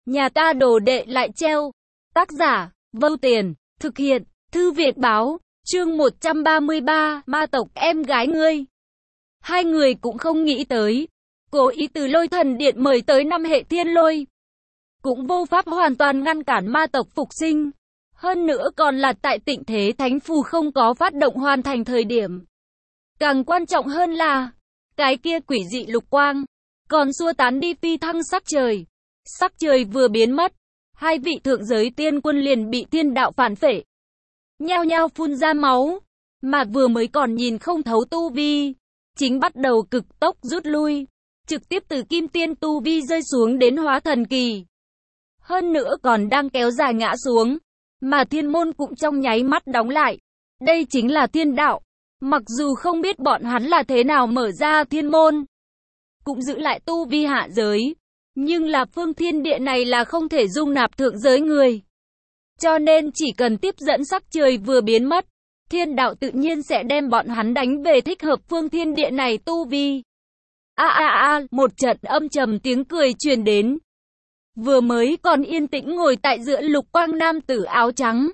Nhà ta đồ đệ lại treo. Tác giả, Vâu Tiền, thực hiện, Thư viện báo, chương 133, ma tộc em gái ngươi. Hai người cũng không nghĩ tới, cố ý từ Lôi Thần Điện mời tới 5 hệ thiên lôi. Cũng vô pháp hoàn toàn ngăn cản ma tộc phục sinh. Hơn nữa còn là tại Tịnh Thế Thánh Phù không có phát động hoàn thành thời điểm. Càng quan trọng hơn là, cái kia quỷ dị lục quang, còn xua tán đi phi thăng sắc trời. Sắc trời vừa biến mất, hai vị thượng giới tiên quân liền bị thiên đạo phản phệ. Nhao nhao phun ra máu, mà vừa mới còn nhìn không thấu tu vi, chính bắt đầu cực tốc rút lui, trực tiếp từ kim tiên tu vi rơi xuống đến hóa thần kỳ. Hơn nữa còn đang kéo dài ngã xuống, mà thiên môn cũng trong nháy mắt đóng lại. Đây chính là thiên đạo. Mặc dù không biết bọn hắn là thế nào mở ra thiên môn, cũng giữ lại tu vi hạ giới, nhưng là phương thiên địa này là không thể dung nạp thượng giới người. Cho nên chỉ cần tiếp dẫn sắc trời vừa biến mất, thiên đạo tự nhiên sẽ đem bọn hắn đánh về thích hợp phương thiên địa này tu vi. Một trận âm trầm tiếng cười truyền đến. Vừa mới còn yên tĩnh ngồi tại giữa lục quang nam tử áo trắng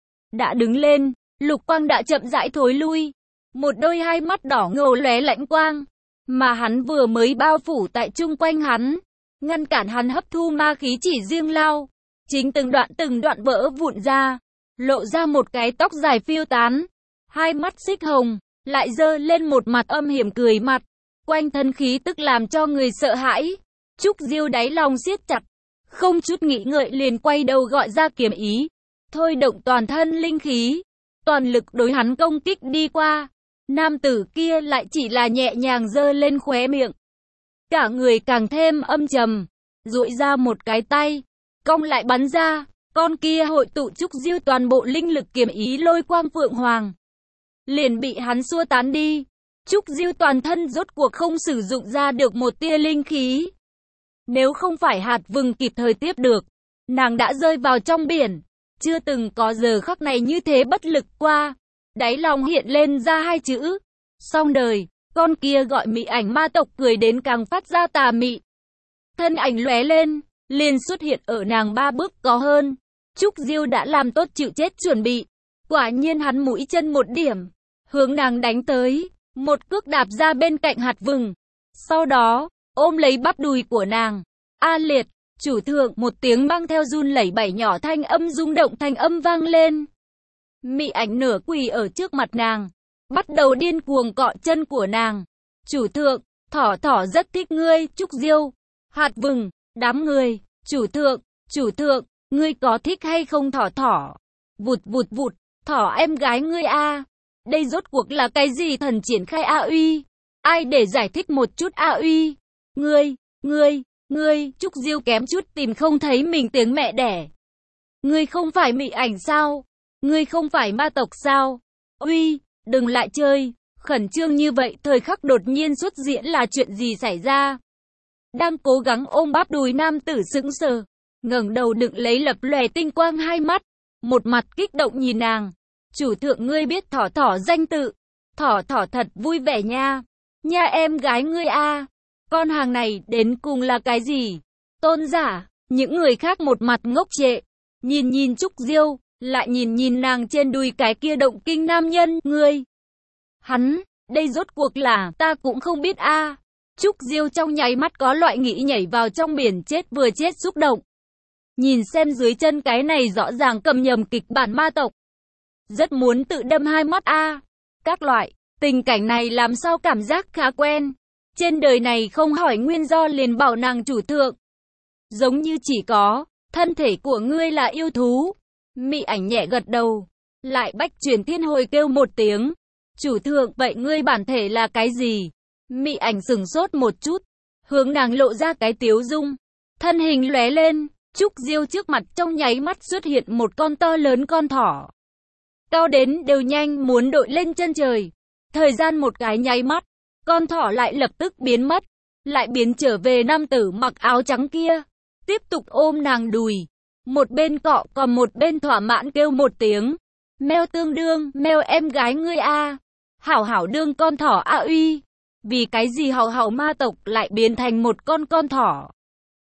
đã đứng lên, lục quang đã chậm rãi thối lui, một đôi hai mắt đỏ ngầu lóe lãnh quang, mà hắn vừa mới bao phủ tại chung quanh hắn, ngăn cản hắn hấp thu ma khí chỉ riêng lao, chính từng đoạn vỡ vụn ra, lộ ra một cái tóc dài phiêu tán, hai mắt xích hồng, lại giơ lên một mặt âm hiểm cười mặt, quanh thân khí tức làm cho người sợ hãi. Trúc Diêu đáy lòng siết chặt, không chút nghĩ ngợi liền quay đầu gọi ra kiếm ý, thôi động toàn thân linh khí, toàn lực đối hắn công kích đi qua. Nam tử kia lại chỉ là nhẹ nhàng giơ lên khóe miệng, cả người càng thêm âm trầm, duỗi ra một cái tay, cong lại bắn ra, con kia hội tụ Trúc Diêu toàn bộ linh lực kiếm ý lôi quang phượng hoàng, liền bị hắn xua tán đi. Trúc Diêu toàn thân rốt cuộc không sử dụng ra được một tia linh khí. Nếu không phải hạt vừng kịp thời tiếp được, nàng đã rơi vào trong biển. Chưa từng có giờ khắc này như thế bất lực qua. Đáy lòng hiện lên ra hai chữ: xong đời. Con kia gọi mị ảnh ma tộc cười đến càng phát ra tà mị. Thân ảnh lóe lên, liền xuất hiện ở nàng 3 bước có hơn. Trúc Diêu đã làm tốt chịu chết chuẩn bị. Quả nhiên hắn mũi chân một điểm, hướng nàng đánh tới, một cước đạp ra bên cạnh hạt vừng. Sau đó, ôm lấy bắp đùi của nàng. A liệt, chủ thượng, một tiếng mang theo run lẩy bẩy nhỏ thanh âm rung động thanh âm vang lên. Mị ảnh nửa quỳ ở trước mặt nàng, bắt đầu điên cuồng cọ chân của nàng. Chủ thượng, thỏ rất thích ngươi. Trúc Diêu, hạt vừng, đám người. Chủ thượng, ngươi có thích hay không thỏ? Vụt, thỏ em gái ngươi a. Đây rốt cuộc là cái gì thần triển khai a uy? Ai để giải thích một chút a uy? Ngươi, Trúc Diêu kém chút tìm không thấy mình tiếng mẹ đẻ. Ngươi không phải mị ảnh sao? Ngươi không phải ma tộc sao? Uy, đừng lại chơi, khẩn trương như vậy thời khắc đột nhiên xuất diễn là chuyện gì xảy ra? Đang cố gắng ôm bắp đùi nam tử sững sờ, ngẩng đầu đựng lấy lập lòe tinh quang hai mắt, một mặt kích động nhìn nàng. Chủ thượng ngươi biết thỏ danh tự, thỏ thật vui vẻ nha, nha em gái ngươi a. Con hàng này đến cùng là cái gì? Tôn giả, những người khác một mặt ngốc trệ, nhìn Trúc Diêu, lại nhìn nàng trên đùi cái kia động kinh nam nhân, hắn, đây rốt cuộc là, ta cũng không biết a. Trúc Diêu trong nháy mắt có loại nghĩ nhảy vào trong biển chết vừa chết xúc động. Nhìn xem dưới chân cái này rõ ràng cầm nhầm kịch bản ma tộc. Rất muốn tự đâm hai mắt a. Các loại, tình cảnh này làm sao cảm giác khá quen. Trên đời này không hỏi nguyên do liền bảo nàng chủ thượng. Giống như chỉ có, thân thể của ngươi là yêu thú. Mị ảnh nhẹ gật đầu, lại bách truyền thiên hồi kêu một tiếng. Chủ thượng, vậy ngươi bản thể là cái gì? Mị ảnh sửng sốt một chút, hướng nàng lộ ra cái tiếu dung. Thân hình lóe lên, Trúc Diêu trước mặt trong nháy mắt xuất hiện một con to lớn con thỏ. Cao đến đều nhanh muốn đội lên chân trời. Thời gian một cái nháy mắt, con thỏ lại lập tức biến mất, lại biến trở về nam tử mặc áo trắng kia, tiếp tục ôm nàng đùi, một bên cọ còn một bên thỏa mãn kêu một tiếng, meo tương đương, meo em gái ngươi a, hảo đương con thỏ a uy. Vì cái gì hảo ma tộc lại biến thành một con thỏ?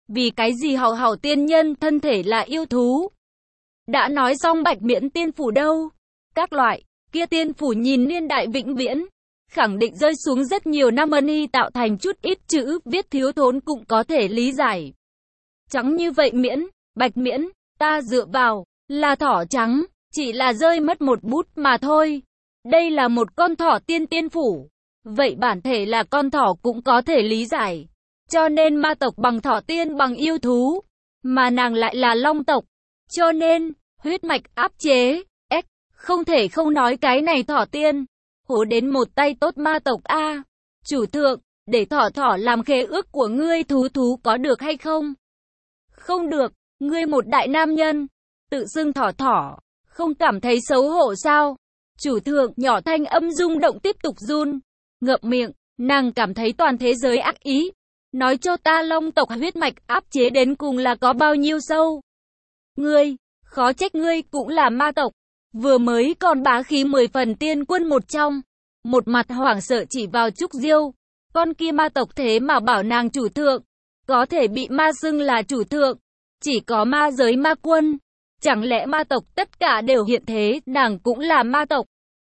Vì cái gì hảo hảo tiên nhân thân thể là yêu thú? Đã nói xong Bạch Miễn tiên phủ đâu? Các loại, kia tiên phủ nhìn niên đại vĩnh viễn, khẳng định rơi xuống rất nhiều năm y tạo thành chút ít chữ viết thiếu thốn cũng có thể lý giải. Trắng như vậy Miễn, Bạch Miễn, ta dựa vào, là thỏ trắng, chỉ là rơi mất một bút mà thôi. Đây là một con thỏ tiên phủ. Vậy bản thể là con thỏ cũng có thể lý giải. Cho nên ma tộc bằng thỏ tiên bằng yêu thú, mà nàng lại là long tộc. Cho nên, huyết mạch áp chế, không thể không nói cái này thỏ tiên. Hổ đến một tay tốt ma tộc a. Chủ thượng, để thỏ làm khế ước của ngươi thú có được hay không? Không được, ngươi một đại nam nhân, tự xưng thỏ, không cảm thấy xấu hổ sao? Chủ thượng nhỏ thanh âm rung động tiếp tục run, ngậm miệng, nàng cảm thấy toàn thế giới ác ý. Nói cho ta long tộc huyết mạch áp chế đến cùng là có bao nhiêu sâu? Ngươi, khó trách ngươi cũng là ma tộc. Vừa mới còn bá khí 10 phần tiên quân một trong. Một mặt hoảng sợ chỉ vào Trúc Diêu. Con kia ma tộc thế mà bảo nàng chủ thượng. Có thể bị ma xưng là chủ thượng. Chỉ có ma giới ma quân. Chẳng lẽ ma tộc tất cả đều hiện thế, nàng cũng là ma tộc.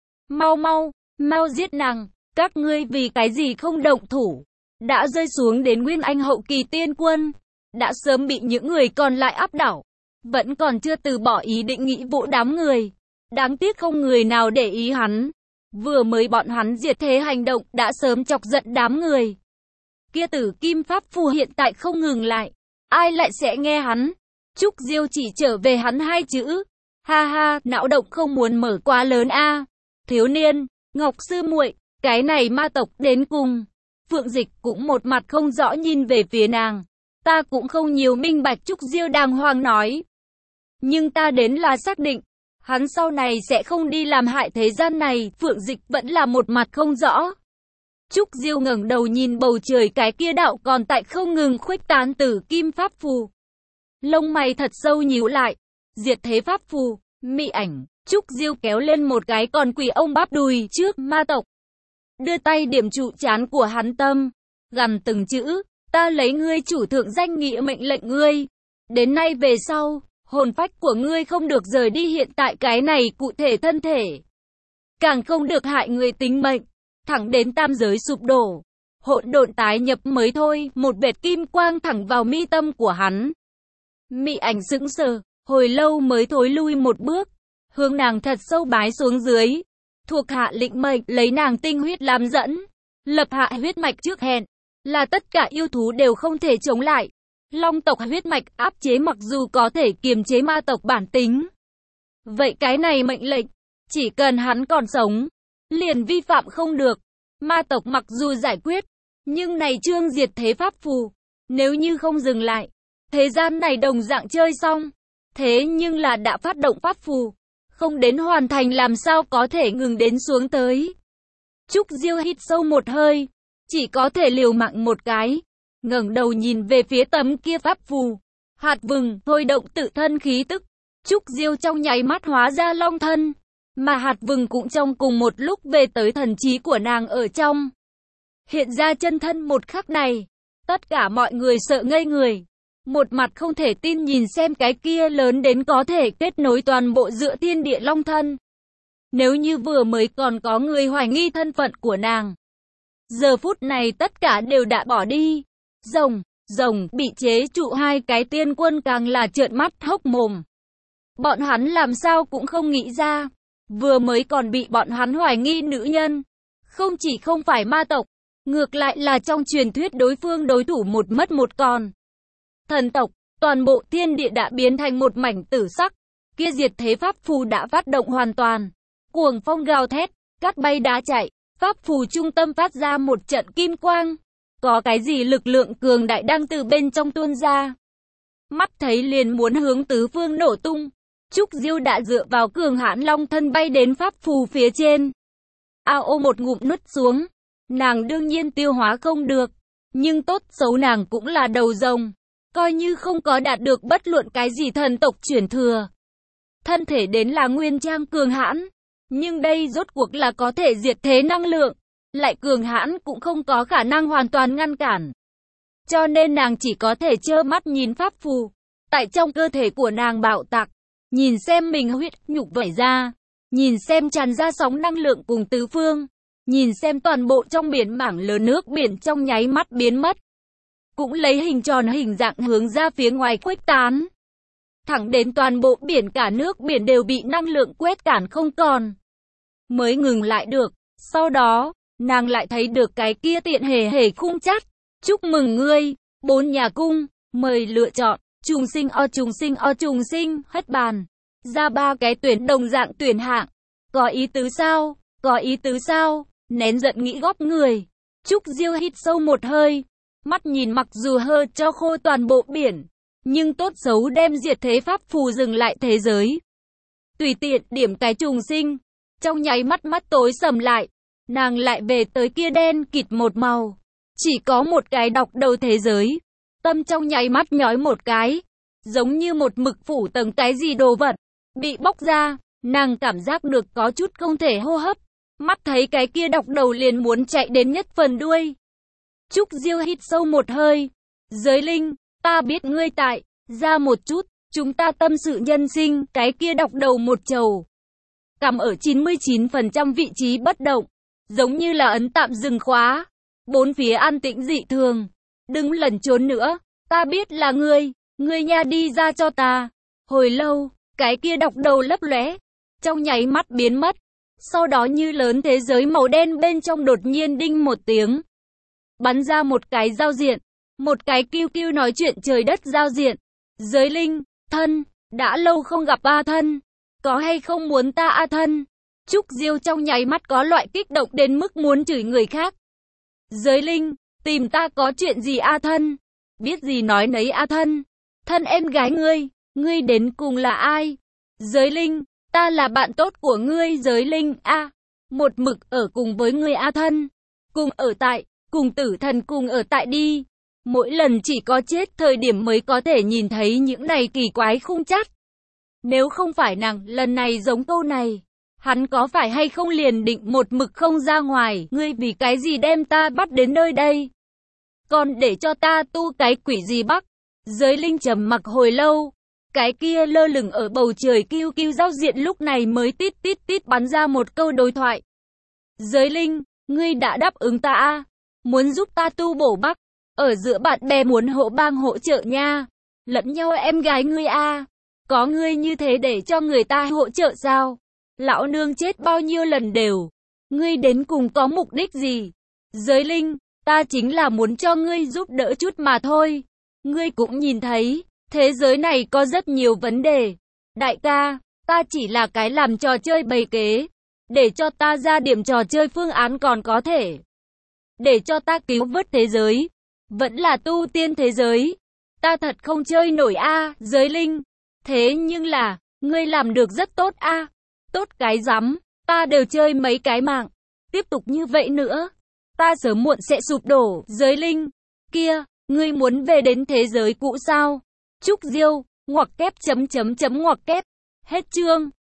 Mau giết nàng. Các ngươi vì cái gì không động thủ? Đã rơi xuống đến Nguyên Anh hậu kỳ tiên quân. Đã sớm bị những người còn lại áp đảo. Vẫn còn chưa từ bỏ ý định nghĩ vụ đám người. Đáng tiếc không người nào để ý hắn. Vừa mới bọn hắn diệt thế hành động đã sớm chọc giận đám người. Kia Tử Kim Pháp Phù hiện tại không ngừng lại. Ai lại sẽ nghe hắn? Trúc Diêu chỉ trở về hắn hai chữ. Ha ha, não động không muốn mở quá lớn a. Thiếu niên, Ngọc sư muội, cái này ma tộc đến cùng. Phượng Dịch cũng một mặt không rõ nhìn về phía nàng. Ta cũng không nhiều minh bạch. Trúc Diêu đàng hoàng nói. Nhưng ta đến là xác định. Hắn sau này sẽ không đi làm hại thế gian này. Phượng Dịch vẫn là một mặt không rõ. Trúc Diêu ngẩng đầu nhìn bầu trời, cái kia đạo còn tại không ngừng khuếch tán Tử Kim Pháp Phù. Lông mày thật sâu nhíu lại. Diệt thế Pháp Phù, mị ảnh. Trúc Diêu kéo lên một cái còn quỳ ông bắp đùi trước ma tộc. Đưa tay điểm trụ trán của hắn tâm. Gằn từng chữ. Ta lấy ngươi chủ thượng danh nghĩa mệnh lệnh ngươi. Đến nay về sau, hồn phách của ngươi không được rời đi hiện tại cái này cụ thể thân thể. Càng không được hại người tính mệnh. Thẳng đến tam giới sụp đổ. Hỗn độn tái nhập mới thôi. Một vệt kim quang thẳng vào mi tâm của hắn. Mị ảnh sững sờ. Hồi lâu mới thối lui một bước. Hướng nàng thật sâu bái xuống dưới. Thuộc hạ lĩnh mệnh lấy nàng tinh huyết làm dẫn. Lập hạ huyết mạch trước hẹn. Là tất cả yêu thú đều không thể chống lại. Long tộc huyết mạch áp chế mặc dù có thể kiềm chế ma tộc bản tính. Vậy cái này mệnh lệnh, chỉ cần hắn còn sống, liền vi phạm không được. Ma tộc mặc dù giải quyết, nhưng này chương diệt thế Pháp Phù, nếu như không dừng lại, thế gian này đồng dạng chơi xong. Thế nhưng là đã phát động Pháp Phù, không đến hoàn thành làm sao có thể ngừng đến xuống tới. Trúc Diêu hít sâu một hơi, chỉ có thể liều mạng một cái. Ngẩng đầu nhìn về phía tấm kia Pháp Phù. Hạt vừng thôi động tự thân khí tức. Trúc Diêu trong nháy mắt hóa ra long thân. Mà hạt vừng cũng trong cùng một lúc về tới thần trí của nàng ở trong. Hiện ra chân thân một khắc này. Tất cả mọi người sợ ngây người. Một mặt không thể tin nhìn xem cái kia lớn đến có thể kết nối toàn bộ giữa thiên địa long thân. Nếu như vừa mới còn có người hoài nghi thân phận của nàng. Giờ phút này tất cả đều đã bỏ đi. Rồng bị chế trụ hai cái tiên quân càng là trợn mắt hốc mồm. Bọn hắn làm sao cũng không nghĩ ra. Vừa mới còn bị bọn hắn hoài nghi nữ nhân. Không chỉ không phải ma tộc. Ngược lại là trong truyền thuyết đối phương đối thủ một mất một còn. Thần tộc, toàn bộ thiên địa đã biến thành một mảnh tử sắc. Kia diệt thế Pháp Phù đã phát động hoàn toàn. Cuồng phong gào thét, cát bay đá chạy. Pháp Phù trung tâm phát ra một trận kim quang. Có cái gì lực lượng cường đại đang từ bên trong tuôn ra. Mắt thấy liền muốn hướng tứ phương nổ tung. Trúc Diêu đã dựa vào cường hãn long thân bay đến Pháp Phù phía trên. Ao một ngụm nuốt xuống. Nàng đương nhiên tiêu hóa không được. Nhưng tốt xấu nàng cũng là đầu rồng. Coi như không có đạt được bất luận cái gì thần tộc chuyển thừa. Thân thể đến là nguyên trang cường hãn. Nhưng đây rốt cuộc là có thể diệt thế năng lượng. Lại cường hãn cũng không có khả năng hoàn toàn ngăn cản. cho nên nàng chỉ có thể trơ mắt nhìn pháp phù tại trong cơ thể của nàng bạo tạc, nhìn xem mình huyết nhục vẩy ra, nhìn xem tràn ra sóng năng lượng cùng tứ phương, nhìn xem toàn bộ trong biển mảng lớn nước biển trong nháy mắt biến mất, cũng lấy hình tròn hình dạng hướng ra phía ngoài khuếch tán, thẳng đến toàn bộ biển, cả nước biển đều bị năng lượng quét cản không còn, mới ngừng lại được. Sau đó, nàng lại thấy được cái kia tiện hề hề khung chắt. Chúc mừng ngươi, 4 nhà cung, mời lựa chọn, trùng sinh o trùng sinh o trùng sinh, hất bàn. Ra 3 cái tuyển đồng dạng tuyển hạng. Có ý tứ sao? Có ý tứ sao? Nén giận nghĩ góp người. Trúc Diêu hít sâu một hơi. Mắt nhìn mặc dù hơ cho khô toàn bộ biển, nhưng tốt xấu đem diệt thế pháp phù dừng lại thế giới. Tùy tiện điểm cái trùng sinh. Trong nháy mắt mắt tối sầm lại. Nàng lại về tới kia đen kịt một màu. Chỉ có một cái đọc đầu thế giới. Tâm trong nháy mắt nhói một cái. Giống như một mực phủ tầng cái gì đồ vật. Bị bóc ra. Nàng cảm giác được có chút không thể hô hấp. Mắt thấy cái kia đọc đầu liền muốn chạy đến nhất phần đuôi. Trúc Diêu hít sâu một hơi. Giới linh, ta biết ngươi tại. Ra một chút. Chúng ta tâm sự nhân sinh. Cái kia đọc đầu một trầu. Cằm ở 99% vị trí bất động. Giống như là ấn tạm dừng khóa. Bốn phía an tĩnh dị thường. Đừng lẩn trốn nữa. Ta biết là ngươi nha đi ra cho ta. Hồi lâu, cái kia đọc đầu lấp lóe, trong nháy mắt biến mất. Sau đó như lớn thế giới màu đen bên trong đột nhiên đinh một tiếng. Bắn ra một cái giao diện. Một cái kiu kiu nói chuyện trời đất giao diện. Giới linh, thân, đã lâu không gặp A thân. Có hay không muốn ta A thân? Trúc Diêu trong nháy mắt có loại kích động đến mức muốn chửi người khác. Giới linh, tìm ta có chuyện gì A thân? Biết gì nói nấy A thân. Thân em gái ngươi đến cùng là ai? Giới linh, ta là bạn tốt của ngươi. Giới linh, a, một mực ở cùng với ngươi A thân. Cùng ở tại, cùng tử thần cùng ở tại đi. Mỗi lần chỉ có chết thời điểm mới có thể nhìn thấy những này kỳ quái khung chắt. Nếu không phải nàng, lần này giống câu này, hắn có phải hay không liền định một mực không ra ngoài. Ngươi vì cái gì đem ta bắt đến nơi đây? Còn để cho ta tu cái quỷ gì bắc? Giới linh trầm mặc hồi lâu. Cái kia lơ lửng ở bầu trời kiu kiu giao diện lúc này mới tít tít tít bắn ra một câu đối thoại. Giới linh, ngươi đã đáp ứng ta a, muốn giúp ta tu bổ bắc. Ở giữa bạn bè muốn hộ bang hỗ trợ nha. Lẫn nhau em gái ngươi a. Có ngươi như thế để cho người ta hỗ trợ sao? Lão nương chết bao nhiêu lần đều. Ngươi đến cùng có mục đích gì? Giới linh, ta chính là muốn cho ngươi giúp đỡ chút mà thôi. Ngươi cũng nhìn thấy, thế giới này có rất nhiều vấn đề. Đại ca, ta chỉ là cái làm trò chơi bày kế. Để cho ta ra điểm trò chơi phương án còn có thể. Để cho ta cứu vớt thế giới. Vẫn là tu tiên thế giới. Ta thật không chơi nổi a. Giới linh. Thế nhưng là, ngươi làm được rất tốt a. Tốt cái rắm, ta đều chơi mấy cái mạng. Tiếp tục như vậy nữa, ta sớm muộn sẽ sụp đổ. Giới linh, kia, ngươi muốn về đến thế giới cũ sao? Trúc Diêu, ngoặc kép chấm chấm chấm ngoặc kép. Hết chương.